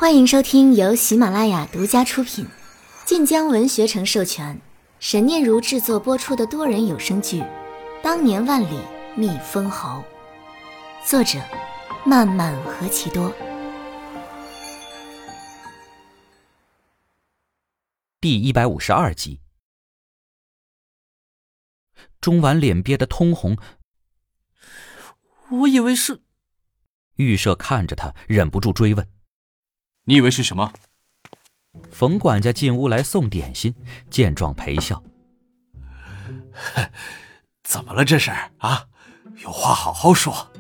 欢迎收听由喜马拉雅独家出品、晋江文学城授权、沈念如制作播出的多人有声剧《当年万里觅封侯》，作者漫漫何其多。 第152集。钟婉脸憋得通红， 我以为是…… 玉舍看着他，忍不住追问：“ 你以为是什么？” 冯管家进屋来送点心，见状陪笑：“ 怎么了这是啊？有话好好说。”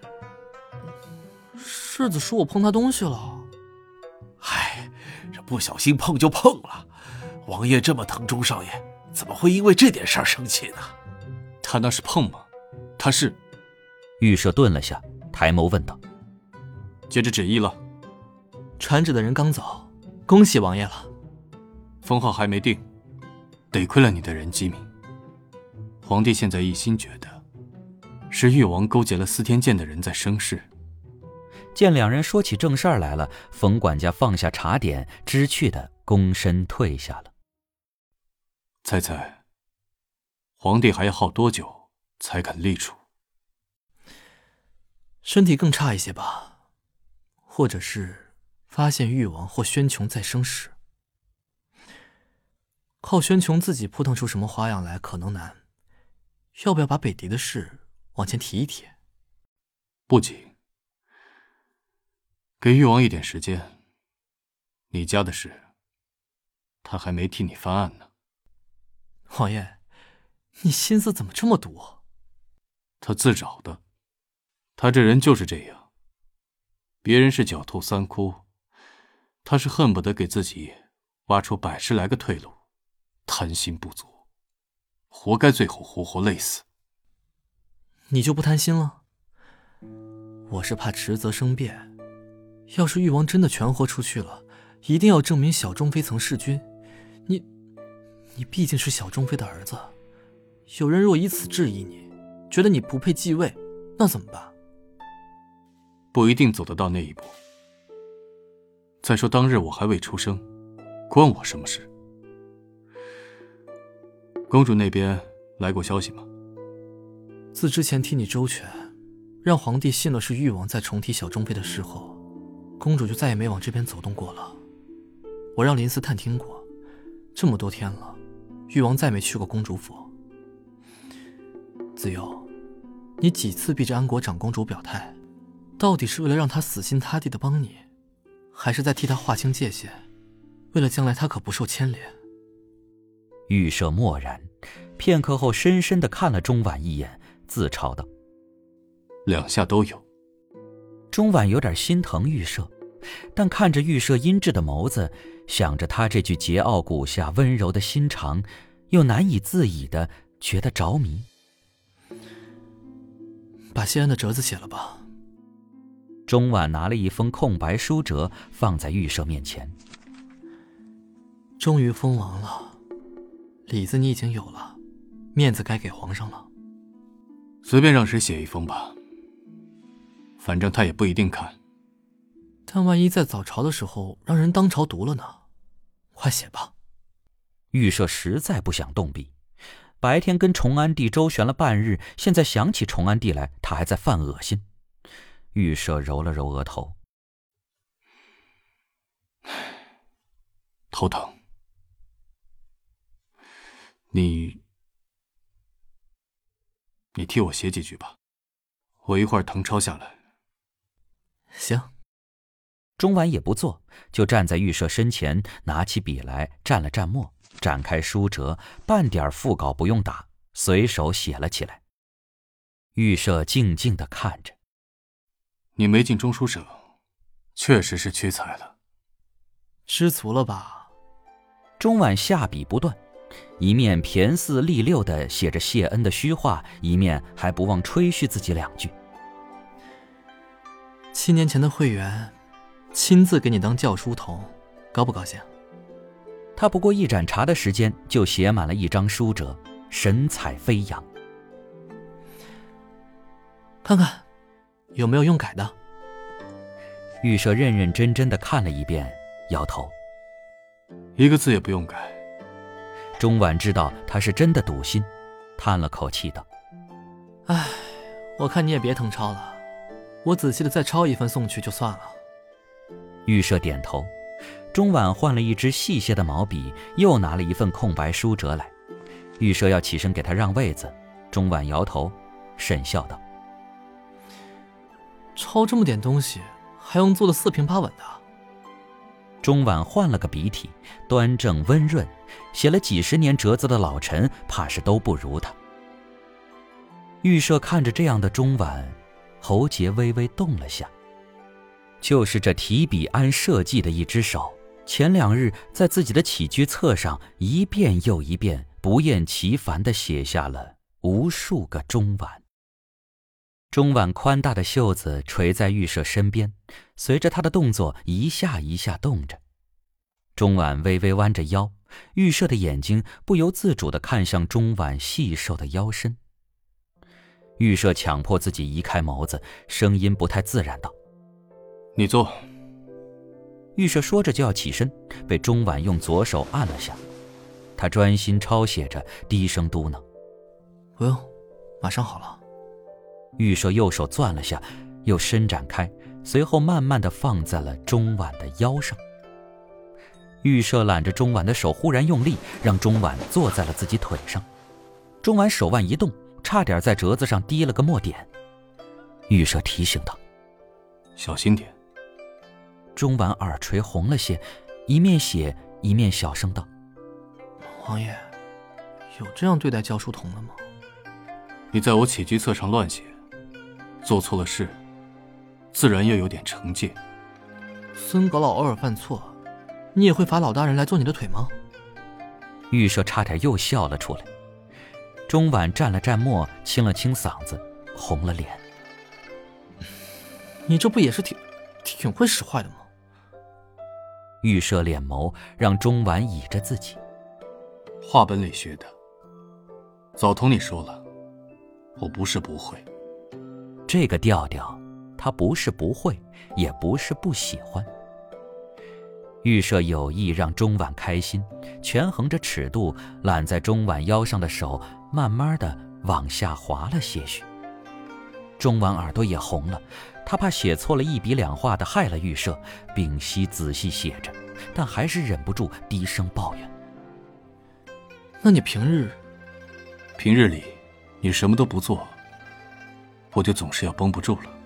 世子说我碰他东西了。 唉，这不小心碰就碰了。王爷这么疼钟少爷，怎么会因为这点事儿生气呢？ 他那是碰吗？他是…… 玉舍顿了下，抬眸问道：“ 接着旨意了。” 传旨的人刚走，恭喜王爷了。 封号还没定，得亏了你的人机敏。皇帝现在一心觉得是誉王勾结了司天监的人在生事。 见两人说起正事儿来了，冯管家放下茶点，知趣的躬身退下了。 猜猜皇帝还要耗多久才肯立储？ 身体更差一些吧，或者是发现誉王或宣琼在生时。靠宣琼自己扑腾出什么花样来可能难，要不要把北狄的事往前提一提？ 不急，给誉王一点时间。你家的事他还没替你翻案呢。 王爷，你心思怎么这么毒？ 他自找的，他这人就是这样。别人是狡兔三窟，他是恨不得给自己挖出110来个退路，贪心不足，活该最后活活累死。 你就不贪心了？我是怕迟则生变，要是誉王真的全活出去了，一定要证明小钟妃曾弑君。你毕竟是小钟妃的儿子，有人若以此质疑你，觉得你不配继位，那怎么办？ 不一定走得到那一步。再说当日我还未出生，关我什么事？公主那边来过消息吗？ 自之前替你周全，让皇帝信了是誉王在重提小钟妃的事后，公主就再也没往这边走动过了。我让林思探听过，这么多天了，誉王再没去过公主府。子悠，你几次逼着安国长公主表态，到底是为了让她死心塌地的帮你，还是在替她划清界限，为了将来她可不受牵连？ 玉舍默然，片刻后深深地看了钟婉一眼，自嘲道：“ 两下都有。” 钟婉有点心疼玉舍，但看着玉舍阴鸷的眸子，想着他这句桀骜骨下温柔的心肠，又难以自已地觉得着迷。 把谢恩的折子写了吧。 钟婉拿了一封空白书折放在玉舍面前。 终于封王了，里子你已经有了，面子该给皇上了。 随便让谁写一封吧，反正他也不一定看。 但万一在早朝的时候让人当朝读了呢？快写吧。 玉舍实在不想动笔，白天跟崇安帝周旋了半日，现在想起崇安帝来，他还在犯恶心。玉舍揉了揉额头， 头疼。你替我写几句吧，我一会儿誊抄下来。 行。 钟婉也不做，就站在玉舍身前，拿起笔来蘸了蘸墨，展开书折，半点副稿不用打，随手写了起来。玉舍静静地看着。 你没进中书省，确实是屈才了。 知足了吧？ 钟婉下笔不断，一面骈4俪6地写着谢恩的虚话，一面还不忘吹嘘自己2句。 7年前的会员亲自给你当教书童，高不高兴？ 他不过一盏茶的时间，就写满了一张书折，神采飞扬。 看看有没有用改的。 玉舍认认真真的看了一遍，摇头， 一个字也不用改。 钟婉知道他是真的笃心，叹了口气道： 唉，我看你也别誊抄了，我仔细的再抄一份送去就算了。 玉舍点头。钟婉换了一支细些的毛笔，又拿了一份空白书折来。玉舍要起身给他让位子，钟婉摇头，沈笑道： 抄这么点东西，还用做得四平八稳的？ 钟婉换了个笔体，端正温润，写了几十年折子的老臣怕是都不如他。玉舍看着这样的钟婉，喉结微微动了下。就是这提笔安社稷的一只手，前2日在自己的起居册上一遍又一遍不厌其烦地写下了无数个钟婉。钟婉宽大的袖子垂在玉舍身边，随着他的动作一下一下动着。钟婉微微弯着腰，玉舍的眼睛不由自主地看向钟婉细瘦的腰身。玉舍强迫自己移开眸子，声音不太自然道： 你坐。 玉舍说着就要起身，被钟婉用左手按了下。他专心抄写着，低声嘟囔： 不用，马上好了。 玉舍右手攥了下，又伸展开，随后慢慢地放在了钟婉的腰上。玉舍揽着钟婉的手忽然用力，让钟婉坐在了自己腿上。钟婉手腕一动，差点在折子上滴了个墨点。玉舍提醒道： 小心点。 钟婉耳垂红了些，一面写一面小声道： 王爷，有这样对待教书童的吗？ 你在我起居册上乱写，做错了事，自然要有点惩戒。 孙阁老偶尔犯错，你也会罚老大人来做你的腿吗？ 玉舍差点又笑了出来。钟婉蘸了蘸墨，清了清嗓子，红了脸。 你这不也是挺会使坏的吗？ 玉舍脸眸让钟婉倚着自己。 话本里学的，早同你说了，我不是不会。 这个调调，他不是不会，也不是不喜欢。玉舍有意让钟婉开心，权衡着尺度，揽在钟婉腰上的手慢慢的往下滑了些许。钟婉耳朵也红了，他怕写错了一笔两画的害了玉舍，屏息仔细写着，但还是忍不住低声抱怨： 那你平日里你什么都不做，我就总是要绷不住了，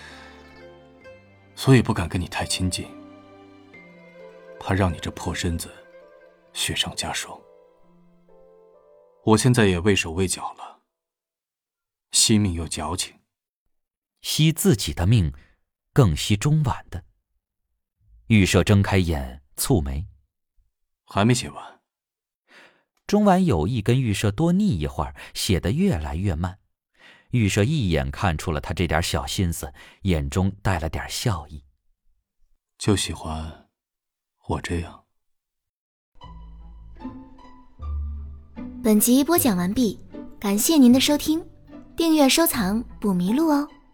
所以不敢跟你太亲近，怕让你这破身子雪上加霜。我现在也畏手畏脚了，惜命又矫情。 惜自己的命，更惜钟婉的。玉舍睁开眼，蹙眉： 还没写完。 钟婉有意跟玉舍多腻一会儿，写得越来越慢。玉舍一眼看出了他这点小心思，眼中带了点笑意。 就喜欢我这样。 本集播讲完毕，感谢您的收听，订阅收藏不迷路哦。